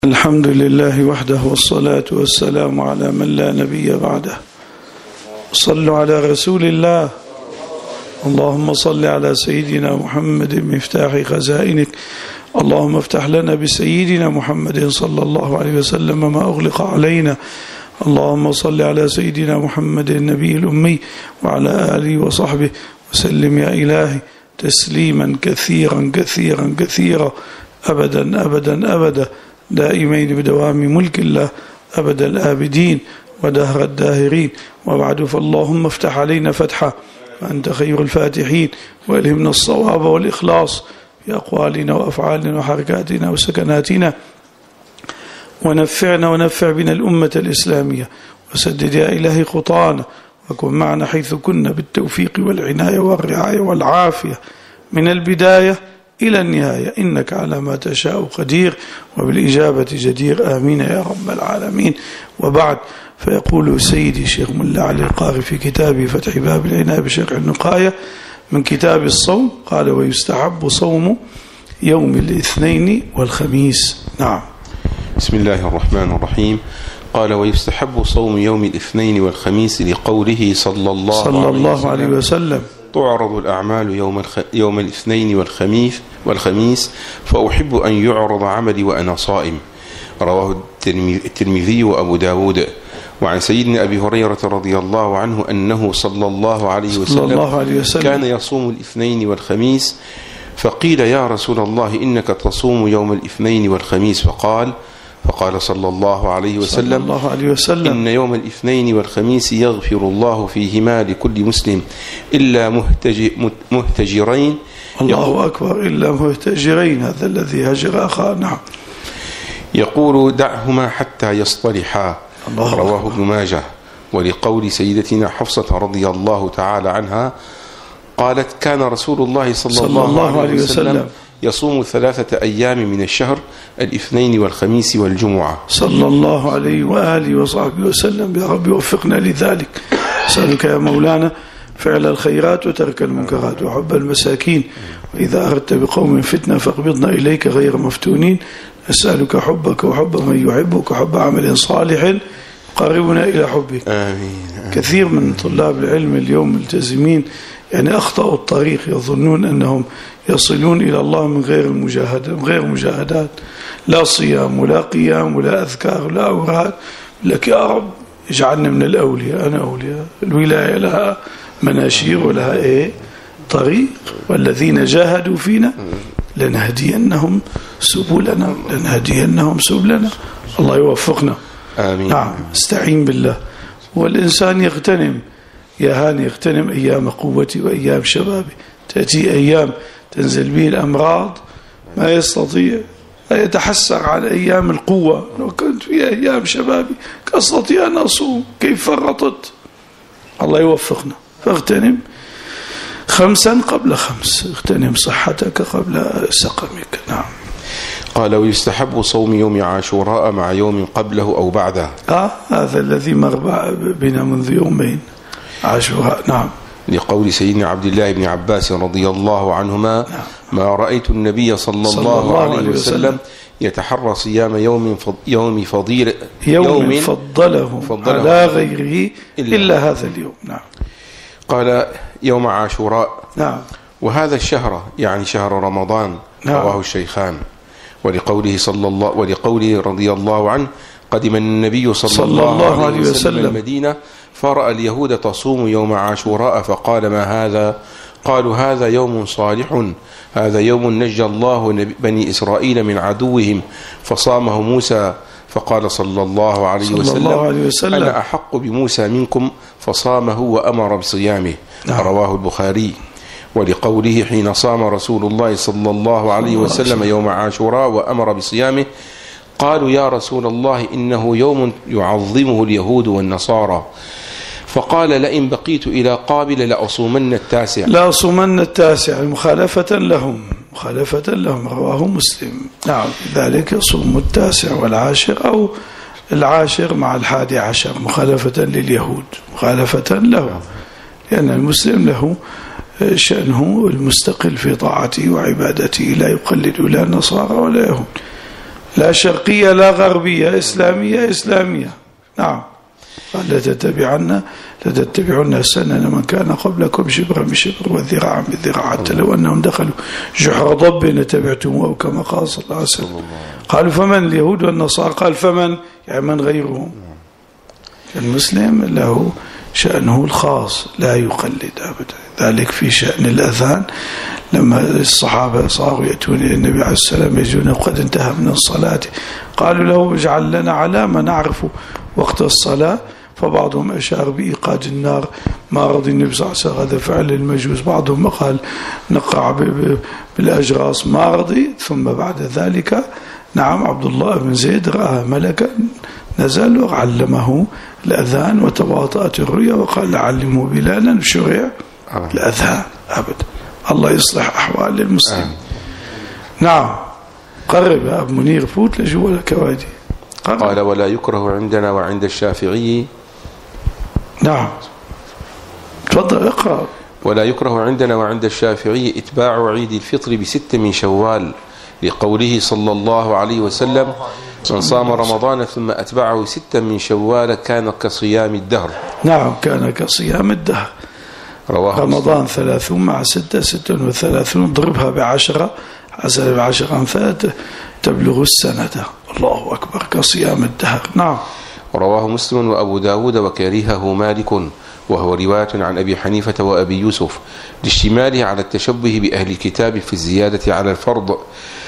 الحمد لله وحده والصلاة والسلام على من لا نبي بعده. صلوا على رسول الله. اللهم صل على سيدنا محمد مفتاح خزائنك. اللهم افتح لنا بسيدنا محمد صلى الله عليه وسلم ما أغلق علينا. اللهم صل على سيدنا محمد النبي الأمي وعلى آله وصحبه وسلم يا إلهي تسليما كثيرا كثيرا كثيرا أبدا أبدا أبدا دائمين بدوام ملك الله أبد الآبدين ودهر الداهرين. وبعد فاللهم افتح علينا فتحا وأنت خير الفاتحين، وألهمنا الصواب والإخلاص في أقوالنا وأفعالنا وحركاتنا وسكناتنا، ونفعنا ونفع بنا الأمة الإسلامية، وسدد يا إلهي خطانا، وكن معنا حيث كنا بالتوفيق والعناية والرعاية والعافية من البداية إلى النهاية، إنك على ما تشاء قدير وبالإجابة جدير. آمين يا رب العالمين. وبعد، فيقول سيدي الشيخ ملا علي القاري في كتابه فتح باب العناية بشرح النقاية من كتاب الصوم، قال: ويستحب صوم يوم الاثنين والخميس. نعم. بسم الله الرحمن الرحيم. قال: ويستحب صوم يوم الاثنين والخميس لقوله صلى الله عليه وسلم: تعرض الأعمال يوم الاثنين والخميس فأحب أن يعرض عملي وأنا صائم. رواه الترمذي وأبو داود. وعن سيدنا أبي هريرة رضي الله عنه أنه صلى الله عليه وسلم كان يصوم الاثنين والخميس، فقيل: يا رسول الله إنك تصوم يوم الاثنين والخميس، فقال صلى الله عليه وسلم: إن يوم الاثنين والخميس يغفر الله فيهما لكل مسلم إلا مهتجرين. الله أكبر. إلا مهتجرين، هذا الذي هجر أخاه. نعم. يقول: دعهما حتى يصطلحا. رواه ابن ماجه. ولقول سيدتنا حفصة رضي الله تعالى عنها قالت: كان رسول الله صلى الله عليه وسلم يصوم 3 أيام من الشهر، الاثنين والخميس والجمعة، صلى الله عليه وآله وصحبه وسلم. يا رب وفقنا لذلك. أسألك يا مولانا فعل الخيرات وترك المنكرات وحب المساكين، وإذا أردت بقوم فتنة فاقبضنا إليك غير مفتونين. أسألك حبك وحب من يحبك وحب عمل صالح قربنا إلى حبك. آمين. كثير من طلاب العلم اليوم ملتزمين أخطأوا الطريق، يظنون أنهم يصلون إلى الله من غير مجاهدات، لا صيام ولا قيام ولا أذكار ولا أوراد. لك يا رب اجعلنا من الأولياء. أنا أولياء. الولاية لها مناشير ولها طريق، والذين جاهدوا فينا لنهدينهم سبلنا. الله يوفقنا. آمين. نعم. استعين بالله. والإنسان يغتنم يا هاني، يغتنم أيام قوتي وأيام شبابي. تأتي أيام تنزل به الأمراض ما يستطيع، لا يتحسر على أيام القوة. لو كنت في أيام شبابي كأستطيع أن أصوم، كيف فرطت. الله يوفقنا. فاغتنم 5 قبل 5، اغتنم صحتك قبل سقمك. نعم. قال: ويستحب صوم يوم عاشوراء مع يوم قبله أو بعده. هذا الذي مر بنا منذ يومين، عاشوراء. نعم. لقول سيدنا عبد الله بن عباس رضي الله عنهما: ما رأيت النبي صلى الله عليه وسلم يتحرى صيام يوم فضله على غيره إلا هذا اليوم. نعم. قال: يوم عاشوراء. نعم. وهذا الشهر يعني شهر رمضان. نعم. رواه الشيخان. ولقوله رضي الله عنه: قدم النبي صلى الله عليه وسلم المدينة فرأى اليهود تصوم يوم عاشوراء، فقال: ما هذا؟ قالوا: هذا يوم صالح، هذا يوم نجى الله بني إسرائيل من عدوهم فصامه موسى. فقال صلى الله عليه وسلم: أنا أحق بموسى منكم، فصامه وأمر بصيامه. رواه البخاري. ولقوله: حين صام رسول الله صلى الله عليه وسلم يوم عاشوراء وأمر بصيامه، قالوا: يا رسول الله إنه يوم يعظمه اليهود والنصارى. فقال: لئن بقيت إلى قابل لأصومن التاسع. مخالفة لهم. رواه مسلم. نعم. ذلك يصوم 9 والعاشر، أو 10 مع 11، مخالفة لليهود، مخالفة له، لأن المسلم له شأنه المستقل في طاعته وعبادته، لا يقلد لا نصارى ولا يهود. لا شرقية لا غربية، إسلامية إسلامية. نعم. قال لتتبعن سنن من كان قبلكم شبرا بشبر وذراعا بذراع، حتى لو أنهم دخلوا جحر ضب لتبعتموه كما قال صلى الله عليه وسلم. قالوا فمن؟ اليهود والنصارى. قال فمن؟ يعني من غيرهم. المسلم له شأنه الخاص لا يقلد أبدا. ذلك في شأن الأذان، لما الصحابة صاروا يأتون إلى النبي عليه السلام يجون قد انتهى من الصلاة، قالوا له اجعل لنا علامة نعرف وقت الصلاة، فبعضهم أشار بإيقاد النار، ما رضي النبي صلى الله عليه وسلم، هذا فعل المجوس. بعضهم قال نقع بالأجراس، ما رضي. ثم بعد ذلك نعم عبد الله بن زيد رأى ملكا نزل وعلمه الأذان، وتواطأت الرؤيا وقال علموا بلالا، شرع الأذان أبدا. الله يصلح أحوال المسلم. نعم. قرب يا أبو منير، فوت لجوا الكوادي. قال ولا يكره عندنا وعند الشافعي. نعم تفضل اقرأ. ولا يكره عندنا وعند الشافعي اتباع عيد الفطر ب6 من شوال، لقوله صلى الله عليه وسلم من صام رمضان ثم أتبعه 6 من شوال كان كصيام الدهر. نعم كان كصيام الدهر. رواه رمضان 30 مع 6 36، ضربها ب10 حسب 10 أمثال تبلغ السنة. الله أكبر، كصيام الدهر. نعم. رواه مسلم وأبو داود وكرهه مالك، وهو رواية عن أبي حنيفة وأبي يوسف، لاشتماله على التشبه بأهل الكتاب في الزيادة على الفرض،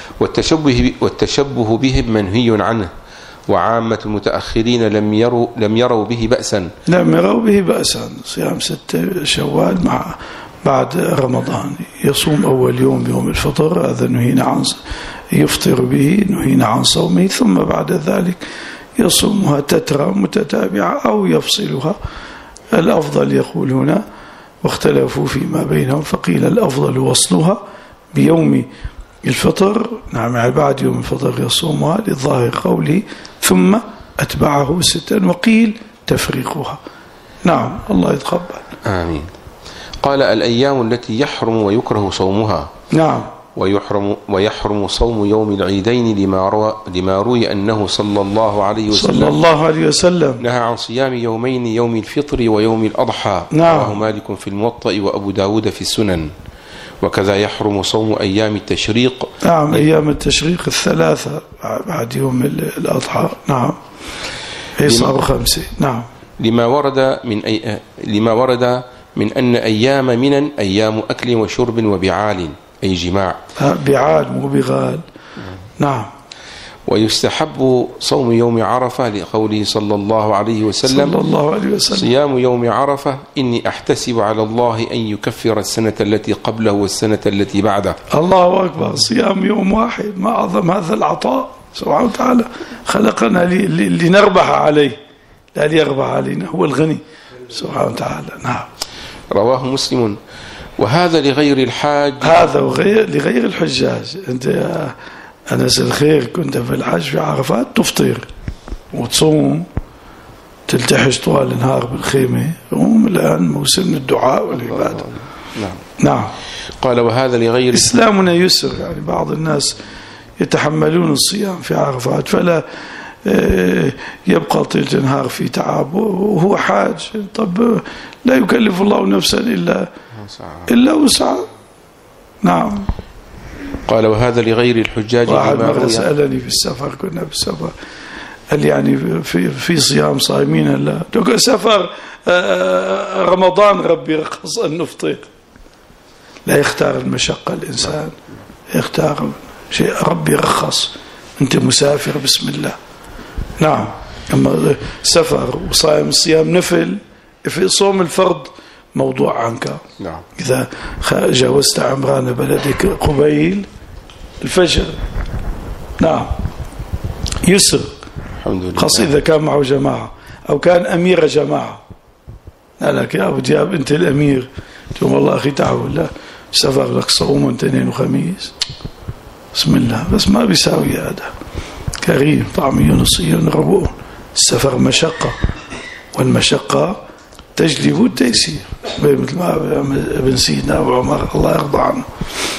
والتشبه بهم منهي عنه، وعامة المتأخرين لم يروا به بأسا. لم يروا به بأسا. صيام 6 شوال مع بعد رمضان، يصوم أول يوم الفطر، هذا نهينا عن يفطر به، نهينا عن صومه، ثم بعد ذلك يصومها تترى متتابعة أو يفصلها. الأفضل يقول هنا، واختلفوا فيما بينهم، فقيل الأفضل وصلها بيوم الفطر، نعم بعد يوم الفطر يصومها للظاهر قوله ثم أتبعه 6، وقيل تفريقها. نعم الله يتقبل. آمين. قال الأيام التي يحرم ويكره صومها. نعم. ويحرم صوم يوم العيدين لما روي أنه صلى الله عليه وسلم نهى عن صيام يومين، يوم الفطر ويوم الأضحى. رواه مالك في الموطأ وأبو داود في السنن. وكذا يحرم صوم أيام التشريق. نعم أيام التشريق 3 بعد يوم الأضحى. نعم صاروا 5. نعم. لما ورد من أن أيام منن أيام أكل وشرب وبعال، أي جماع. بعال مو بغال. نعم. ويستحب صوم يوم عرفة، لقوله صلى الله عليه وسلم صيام يوم عرفة إني أحتسب على الله أن يكفر السنة التي قبله والسنة التي بعده. الله أكبر. صيام يوم واحد، ما أعظم هذا العطاء سبحانه وتعالى. خلقنا لنربح عليه لا ليربح علينا، هو الغني سبحانه وتعالى. نعم. رواه مسلم. وهذا لغير الحاج. هذا لغير الحجاج. أنت يا أنس الخير كنت في الحج في عرفات تفطر وتصوم، تلتحش طوال النهار بالخيمة. الآن موسم الدعاء والعبادة. نعم. قال وهذا لغير. إسلامنا يسر، يعني بعض الناس يتحملون الصيام في عرفات فلا يبقى طيل النهار في تعب وهو حاج. طب لا يكلف الله نفسا إلا وسعها. نعم. قال وهذا لغير الحجاج. واحد مرة سألني في السفر، كنا في السفر، قال يعني في صيام صايمين؟ لا تقول سفر رمضان ربي رخص أن نفطر. لا يختار المشقة الإنسان، يختار شيء ربي رخص. أنت مسافر بسم الله. نعم. أما سفر وصايم صيام نفل، في صوم الفرض موضوع عنك. نعم. إذا جاوزت عمران بلدك قبيل الفجر. نعم يسر، الحمد لله. خاصة إذا كان معه جماعة أو كان أمير جماعة. لا لك يا أبو دياب أنت الأمير، تقول والله أخي تعال لا سفر لك صوم 2 وخميس بسم الله، بس ما بيساوي هذا. كريم طعمي نصي ربون. السفر مشقة، والمشقة تجلب التيسير، مثل ما ابن سيدنا أبو عمر الله يرضى عنه.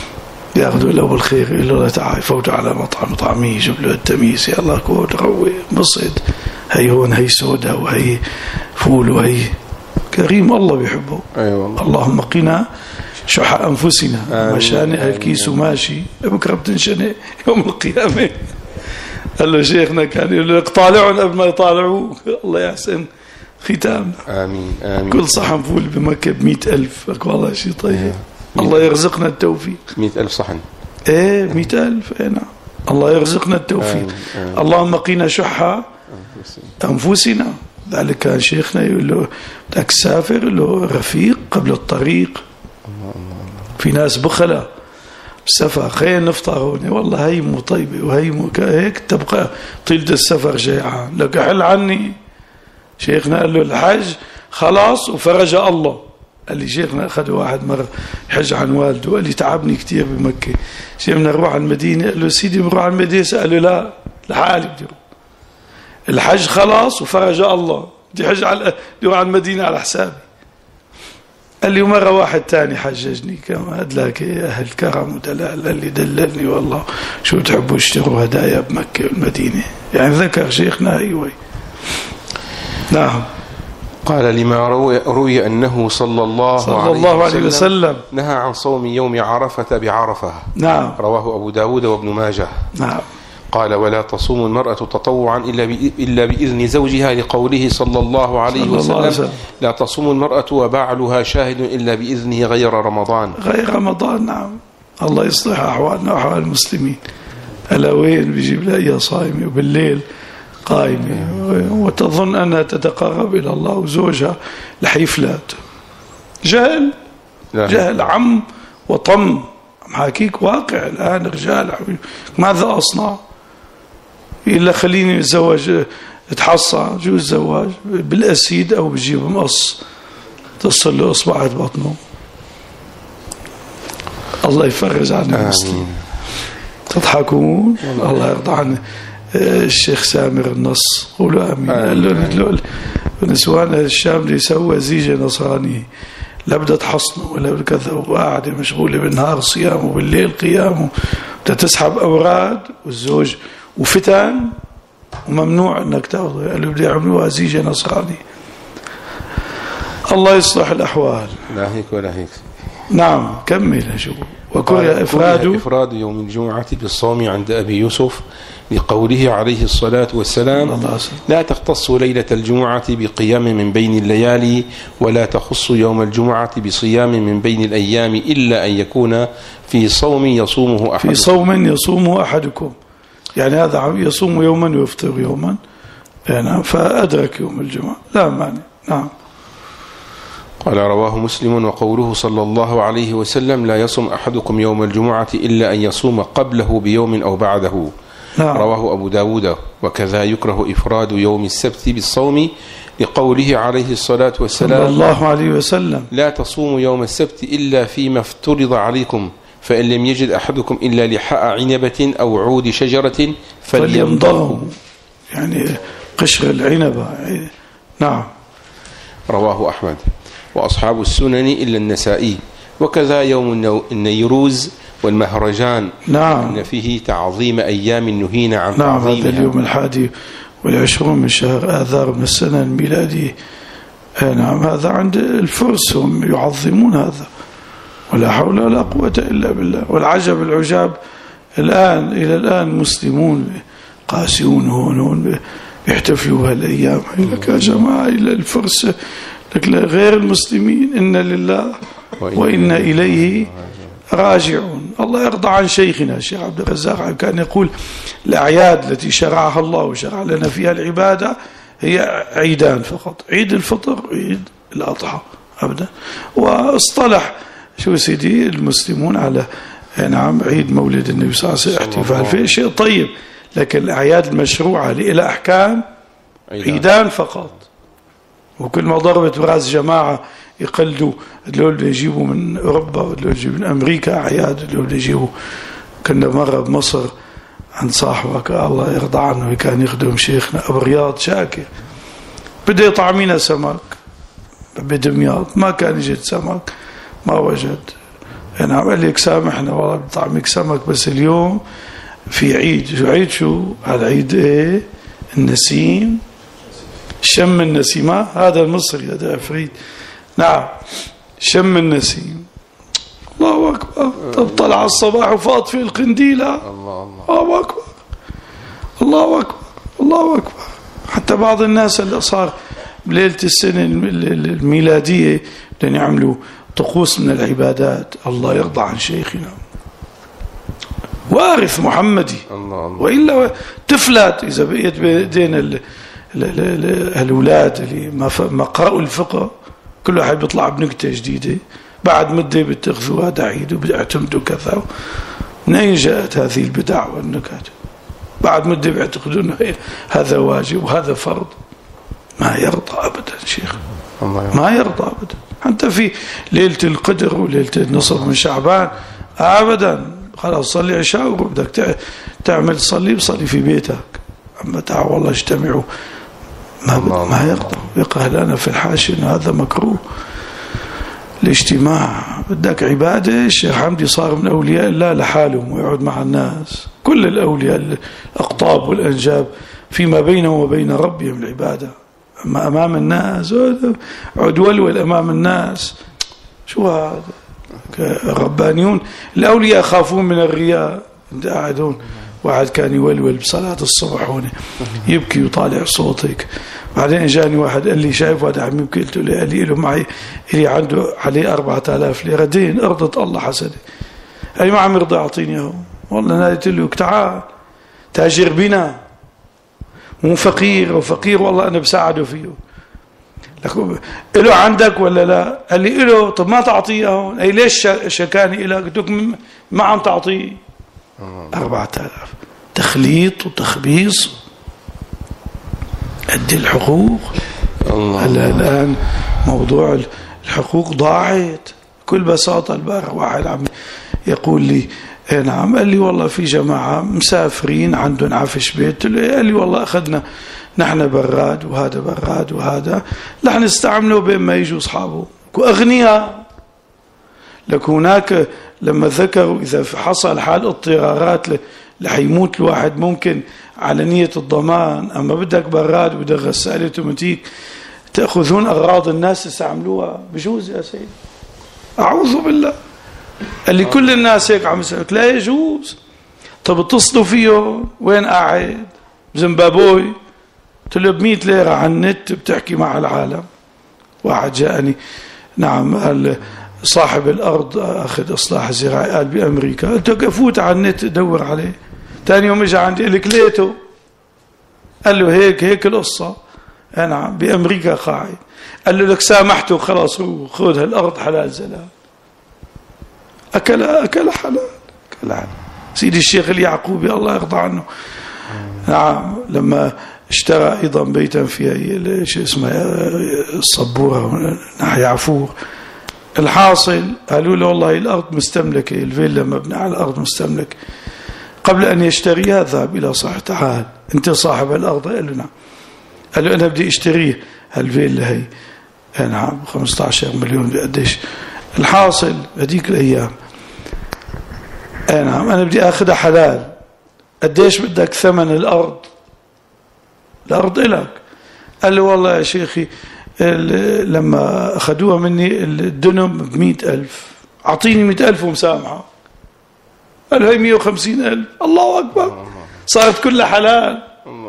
ياخذوا له بالخير، يقولوا له تعال، يفوتوا على مطعم طعميه، يجيب له التميس، يلا كول روي انبسط، هي هون هي سودا وهي فول وهي كريم، الله بيحبه. أيوة. اللهم قنا شح انفسنا، مشان الكيس وماشي بكره بتنشنق يوم القيامه. قال له شيخنا كان يقول لك طالعهم قبل ما يطالعوه، الله يحسن ختام. آمين آمين. كل صحن فول بمكة ب100,000، والله شيء طيب. الله يرزقنا التوفيق. 100,000 صحن. ايه 100,000. نعم. الله يرزقنا التوفيق. اللهم قنا شح أنفسنا. ذلك كان شيخنا يقول له بدك تسافر، له رفيق قبل الطريق. في ناس بخلة بالسفر، خلينا نفطر هون، والله هي مو طيبة وهي مو هيك، تبقى طيلة السفر جيعان، لك حل عني. شيخنا قال له الحج خلاص وفرج الله. قال لي شيخنا أخذ واحد مرة يحج عن والده، قال لي تعبني كتير بمكة، شيخنا نروح على المدينة. قال له سيدي بنروح على المدينة. قال له لا، لحالي بدي اروح، الحج خلاص وفرج الله، بدي حج على المدينة على حسابي. قال لي ومرة واحد تاني حججني كما أدلاك أهل كرم ودلال، قال لي دللني والله شو تحبوا اشتروا هدايا بمكة والمدينة، يعني ذكر شيخنا أيوة. نعم. قال لما روي أنه صلى الله عليه وسلم نهى عن صوم يوم عرفة بعرفة. نعم. رواه أبو داود وابن ماجه. نعم. قال ولا تصوم المرأة تطوعا إلا بإذن زوجها، لقوله صلى الله عليه وسلم لا تصوم المرأة وبعلها شاهد إلا بإذنه غير رمضان. غير رمضان. نعم. الله يصلح أحوالنا وأحوال المسلمين. ألا وين بيجيب لها صائمة وبالليل قائمة وتظن أنها تتقرب إلى الله وزوجها لحيفلات. جهل عم وطم. حكيك واقع الآن رجال، ماذا أصنع؟ إلا خليني أتزوج، اتحصى جوز زواج بالأسيد أو بجيب مقص تصل له إصبعة بطنه. الله يفرج عن المسلمين. تضحكون؟ الله يرضى عن الشيخ سامر النص، قولوا آمين. قال له نسوان الشام اللي سوى زيجة نصرانية، لا بدها تحصنه ولا بدها كذا، وقاعدة مشغولة بالنهار صيام وبالليل قيام، بدها تسحب أوراد والزوج وفتن وممنوع انك تاخذه. قالوا بدي يعملوها زيجة نصراني. الله يصلح الأحوال. لا هيك ولا هيك. نعم كمل. شو وكره إفراد يوم الجمعة بالصوم عند أبي يوسف، لقوله عليه الصلاة والسلام لا تختص ليلة الجمعة بقيام من بين الليالي، ولا تخص يوم الجمعة بصيام من بين الأيام، إلا أن يكون في صوم يصومه أحدكم. في صوم يصومه أحدكم، يعني هذا يصوم يوما ويفطر يوما، يعني فأدرك يوم الجمعة لا مانع. نعم. قال رواه مسلم. وقوله صلى الله عليه وسلم لا يصوم أحدكم يوم الجمعة إلا أن يصوم قبله بيوم أو بعده. نعم. رواه أبو داود. وكذا يكره إفراد يوم السبت بالصوم، لقوله عليه الصلاة والسلام صلى الله عليه وسلم لا تصوموا يوم السبت إلا فيما افترض عليكم، فإن لم يجد أحدكم إلا لحاء عنبة أو عود شجرة فليمضغه، يعني قشر العنبة. نعم. رواه أحمد وأصحاب السنن إلا النسائي. وكذا يوم النيروز والمهرجان. نعم. إن فيه تعظيم أيام نهينا عن نعم. تعظيمها. هذا اليوم 21 من شهر آذار من السنة الميلادية. نعم. هذا عند الفرس هم يعظمون هذا، ولا حول ولا قوة إلا بالله. والعجب العجاب الآن إلى الآن مسلمون قاسيون هون بيحتفلوا هالأيام. لك يا جماعة إلى الفرس، لك غير المسلمين إن لله وإنا إليه راجعون. الله يرضى عن شيخنا الشيخ عبد الرزاق، كان يقول الأعياد التي شرعها الله وشرع لنا فيها العبادة هي عيدان فقط، عيد الفطر وعيد الأضحى أبدا. واصطلح شو سيدي المسلمون على نعم عيد مولد النبي صلى الله عليه وسلم احتفال فيه شيء طيب، لكن الأعياد المشروعة لها أحكام عيدان فقط. وكل ما ضربت براس جماعة يقلدوا اللي يجيبوا من أوروبا واللي يجيبوا من أمريكا أعياد، اللي يجيبوا. كنا مرة بمصر عند صاحبك الله يرضى عنه كان يخدم شيخنا أبو رياض شاكر، بده يطعمينا سمك بدمياط، ما كان يجد سمك، ما وجد أنا قال لك سامحنا والله بطعمك سمك بس اليوم في عيد. شو عيد؟ شو هذا عيد ايه؟ النسيم، شم النسيم. هذا المصري هذا عفريت. نعم شم النسيم. الله أكبر. طب طلع الصباح وفاض في القنديلة. الله أكبر الله أكبر الله أكبر. حتى بعض الناس اللي صار بليلة السنة الميلادية بدهم يعملوا طقوس من العبادات. الله يرضى عن شيخنا وارث محمدي. وإلا تفلت إذا بقيت بين الأولاد اللي ما قرأوا الفقه كل واحد بيطلع بنكتة جديدة بعد مدة بتاخذوا هذا عيد وبيعتمدوا كذا. من أين جاءت هذه البدع والنكات؟ بعد مدة بيعتقدوا أنه هذا واجب وهذا فرض. ما يرضى أبدا شيخ، ما يرضى أبدا. حتى في ليلة القدر وليلة النصف من شعبان أبدا. خلاص صلي عشاء وبدك تعمل صلي في بيتك. أما تعالوا والله اجتمعوا ما يرضى. يقرأ لنا في الحاشية أن هذا مكروه الاجتماع. بدك عبادة. الشيخ حمدي صار من أولياء الله لحالهم ويقعد مع الناس. كل الأولياء الأقطاب والأنجاب فيما بينهم وبين ربهم العبادة. أما أمام الناس عد ولول أمام الناس. شو هذا؟ الربانيون الأولياء يخافون من الرياء. انت قاعدون واحد كان يولول بصلاة الصبح هون يبكي وطالع صوتك. بعدين جاني واحد قال لي شايف هذا عم يبكي. قلت له قال لي له معي اللي عنده عليه 4000 ليرة دين أرضت الله حسنه. قال لي ما عم يرضى يعطيني اهو. والله ناديت له تعال تاجر بنا مو فقير وفقير والله أنا بساعده فيه. له عندك ولا لا؟ قال لي له. طب ما تعطيه هون. أي ليش شكاني إلى؟ قلت لك ما عم تعطيه. 4000 تخليط وتخبيص. قد الحقوق. الآن موضوع الحقوق ضاعت كل بساطة. البارح واحد عم يقول لي نعم. قال لي والله في جماعة مسافرين عندهم عفش بيت. قال لي والله أخذنا نحن براد وهذا براد وهذا رح نستعمله بين ما يجوا أصحابه وأغنياء. لك هناك لما ذكروا إذا حصل حال اضطرارات رح يموت الواحد ممكن على نية الضمان. أما بدك براد وبدك غسالة اوتوماتيك تأخذون أغراض الناس تستعملوها. بجوز يا سيد؟ أعوذ بالله. اللي كل الناس هيك عم يسألك لا يجوز. طب اتصلوا فيه وين قاعد؟ بزمبابوي. قلت له ب100 ليرة على النت بتحكي مع العالم. واحد جاءني نعم قال صاحب الأرض أخذ إصلاح زراعي قال بأمريكا. قلت له فوت على النت دور عليه. تاني يوم اجى عندي قال لك ليته. قال له هيك القصة. نعم بأمريكا قاعد. قال له لك سامحته خلاص خذ هالأرض حلال زلال. أكل حلال. سيدي الشيخ اليعقوبي الله يرضى عنه نعم لما اشترى أيضا بيتا في شيء اسمه الصبورة ناحية عفور. الحاصل قالوا له والله الأرض مستملكة. الفيلا مبنى على الأرض مستملك. قبل أن يشتريها ذهب إلى صاحب. تعال أنت صاحب الأرض؟ قال له نعم. قال له أنا بدي اشتريه هالفيلا هي. نعم 15 مليون بقديش. الحاصل هذيك الأيام نعم أنا بدي أخذها حلال. قديش بدك ثمن الأرض؟ الأرض إلك. قال له والله يا شيخي لما أخذوها مني الدنم ب100,000 أعطيني 100,000 ومسامحة. قال هاي 150,000. الله أكبر. صارت كلها حلال.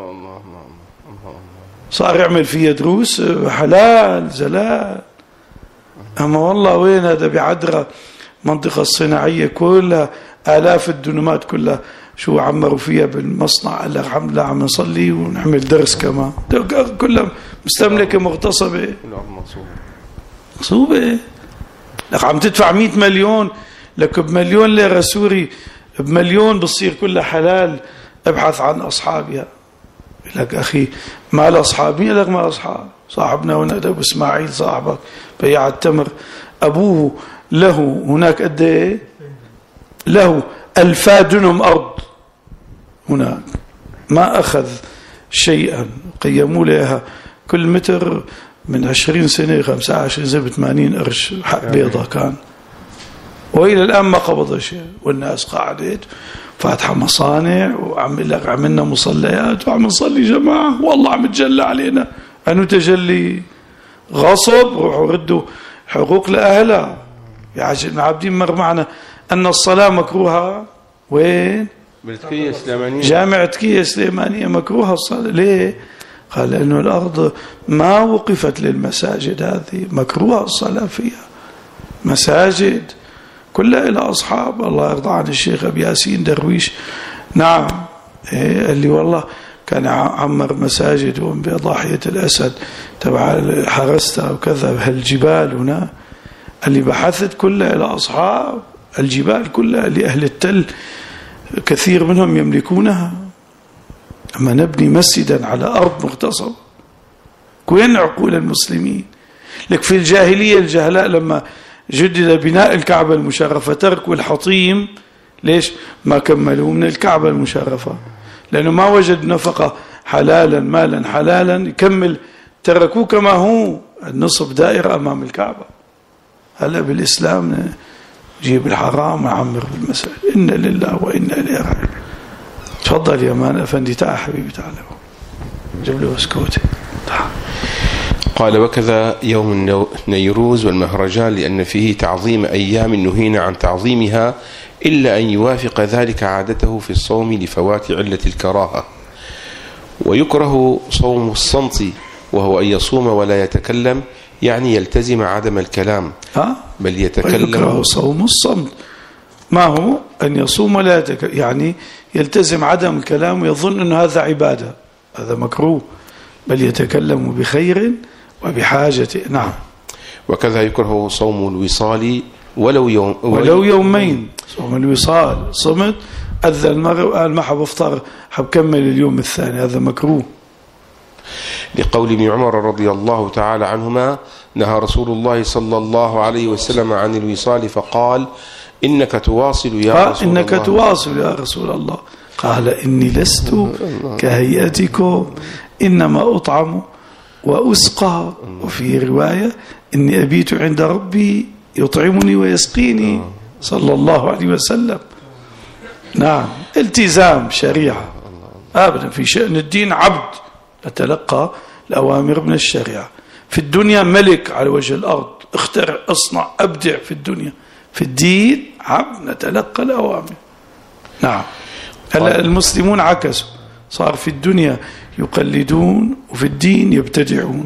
صار يعمل فيها دروس حلال زلال. أما والله وين هذا بعدرة منطقة الصناعية كلها آلاف الدنمات كلها شو عمروا فيها بالمصنع. قال لك الحمد لله عم نصلي ونعمل درس كمان. كلها مستملكة مغتصبة مغصوبة. لك عم تدفع 100 مليون. لك ب1,000,000 ليرة سوري ب1,000,000 بتصير كلها حلال. ابحث عن أصحابها. لك أخي ما الأصحاب؟ مين لك ما أصحاب؟ صاحبنا هنا أبو إسماعيل صاحبك بياع التمر أبوه له هناك قد ايه؟ له 1000 دنم أرض هناك ما أخذ شيئا. قيموا لها كل متر من 20 سنة 15 زي ب80 قرش حق بيضة كان. وإلى الآن ما قبض شيء، والناس قاعدت فاتحة مصانع عملنا مصليات وعم نصلي جماعة، والله عم تجلى علينا أنه تجلي غصب. روحوا ردوا حقوق لأهلها. يا عجل عابدين مر معنا أن الصلاة مكروهة وين؟ بالتكية السليمانية، جامعة تكية السليمانية مكروهة الصلاة. ليه؟ قال لأنه الأرض ما وقفت للمساجد، هذه مكروهة الصلاة فيها. مساجد كلها إلى أصحاب. الله يرضى عن الشيخ أبي ياسين درويش، نعم، اللي والله كان عمر مساجد بضاحية الأسد تبع حرستها وكذا بهالجبال هنا، اللي بحثت كلها إلى أصحاب الجبال كلها لأهل التل، كثير منهم يملكونها. أما نبني مسجدا على أرض مغتصبة، وين عقول المسلمين؟ لك في الجاهلية الجهلاء لما جدد بناء الكعبة المشرفة تركوا الحطيم. ليش ما كملوا من الكعبة المشرفة؟ لأنه ما وجد نفقة حلالا مالا حلالا يكمل، تركوه كما هو النصف دائرة أمام الكعبة. هلا بالإسلام جيب الحرام وعمر بالمساجد. إن لله وإنا إليه راجعون. تفضل يا مان أفندي، تعال حبيبي تعال جيب له بسكوت. قال وكذا يوم نيروز والمهرجان لأن فيه تعظيم أيام نهينا عن تعظيمها إلا أن يوافق ذلك عادته في الصوم لفوات علة الكراهة. ويكره صوم الصمت وهو أن يصوم ولا يتكلم، يعني يلتزم عدم الكلام بل يتكلم. ويكره صوم الصمت ما هو أن يصوم ولا يتكلم، يعني يلتزم عدم الكلام ويظن أن هذا عبادة، هذا مكروه، بل يتكلم بخير وبحاجة. نعم. وكذا يكره صوم الوصال ولو يومين. صوم الوصال صمت، أذى المغرب وقال ما حب أفطر، حب كمل اليوم الثاني، هذا مكروه. لقول ابن عمر رضي الله تعالى عنهما نهى رسول الله صلى الله عليه وسلم عن الوصال فقال إنك تواصل يا رسول الله. إنك تواصل يا رسول الله. قال إني لست كهيئتكم إنما أطعم وأسقى. وفي رواية إني أبيت عند ربي يطعمني ويسقيني صلى الله عليه وسلم. نعم، التزام شريعة أبدا في شأن الدين، عبد نتلقى الأوامر من الشريعة. في الدنيا ملك على وجه الأرض، اخترع اصنع أبدع في الدنيا. في الدين عبد نتلقى الأوامر. نعم. هلا المسلمون عكسوا، صار في الدنيا يقلدون وفي الدين يبتدعون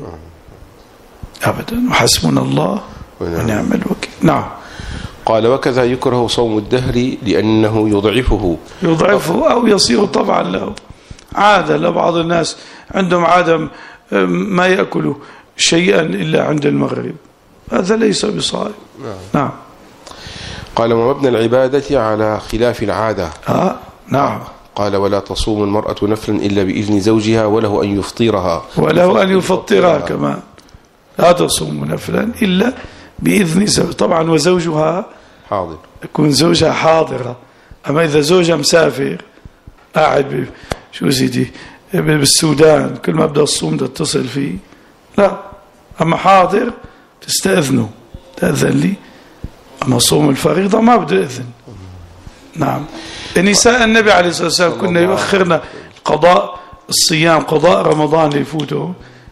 أبدا. وحسبنا الله ونعم الوكيل. نعم. قال وكذا يكره صوم الدهر لأنه يضعفه أو يصير طبعا له عادة. لبعض الناس عندهم عادة ما يأكلوا شيئا إلا عند المغرب، هذا ليس بصائم. نعم. قال ومبنى العبادة على خلاف العادة. نعم. قال ولا تصوم المرأة نفلا إلا بإذن زوجها وله أن يفطرها كمان. لا تصوم نفلا إلا بإذن زوج، طبعا وزوجها حاضر، يكون زوجها حاضرة. أما إذا زوجها مسافر قاعد شو سيدي بالسودان، كل ما بدأ الصوم تتصل فيه، لا. أما حاضر تستأذنه، تأذن لي. أما صوم الفريضة ما بدأ إذن. نعم. نساء النبي عليه الصلاة والسلام كنا يؤخرنا قضاء الصيام، قضاء رمضان ليفوتهم.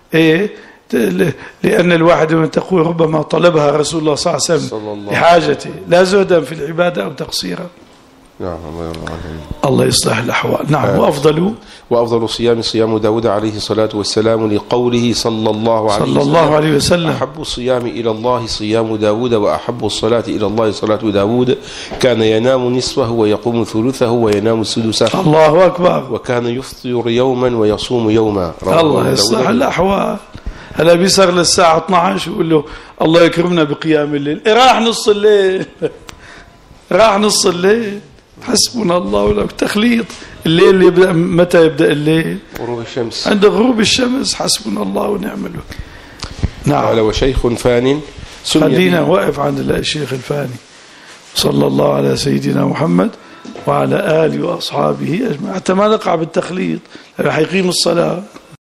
لأن الواحد من تقول ربما طلبها رسول الله صلى الله عليه وسلم لحاجته، لا زهدا في العبادة أو تقصيرا. نعم. الله يصلح الأحوال. نعم. وأفضل الصيام صيام داود عليه الصلاة والسلام لقوله صلى الله عليه وسلم أحب الصيام إلى الله صيام داود وأحب الصلاة إلى الله صلاة داود كان ينام نصفه ويقوم ثلثه وينام سدسه. الله أكبر. وكان يفطر يوما ويصوم يوما. الله يصلح الأحوال. هلا بيصير للساعة 12 ويقول له الله يكرمنا بقيام الليل، راح نص الليل. حسبنا الله ولو تخليط. الليل يبدأ متى؟ يبدأ الليل غروب الشمس، عند غروب الشمس. حسبنا الله ونعم الوكيل. نعم. قال وشيخ فان. خلينا واقف عند الشيخ الفاني. صلى الله على سيدنا محمد وعلى آله وأصحابه أجمعين، حتى ما نقع بالتخليط. راح يقيم الصلاة.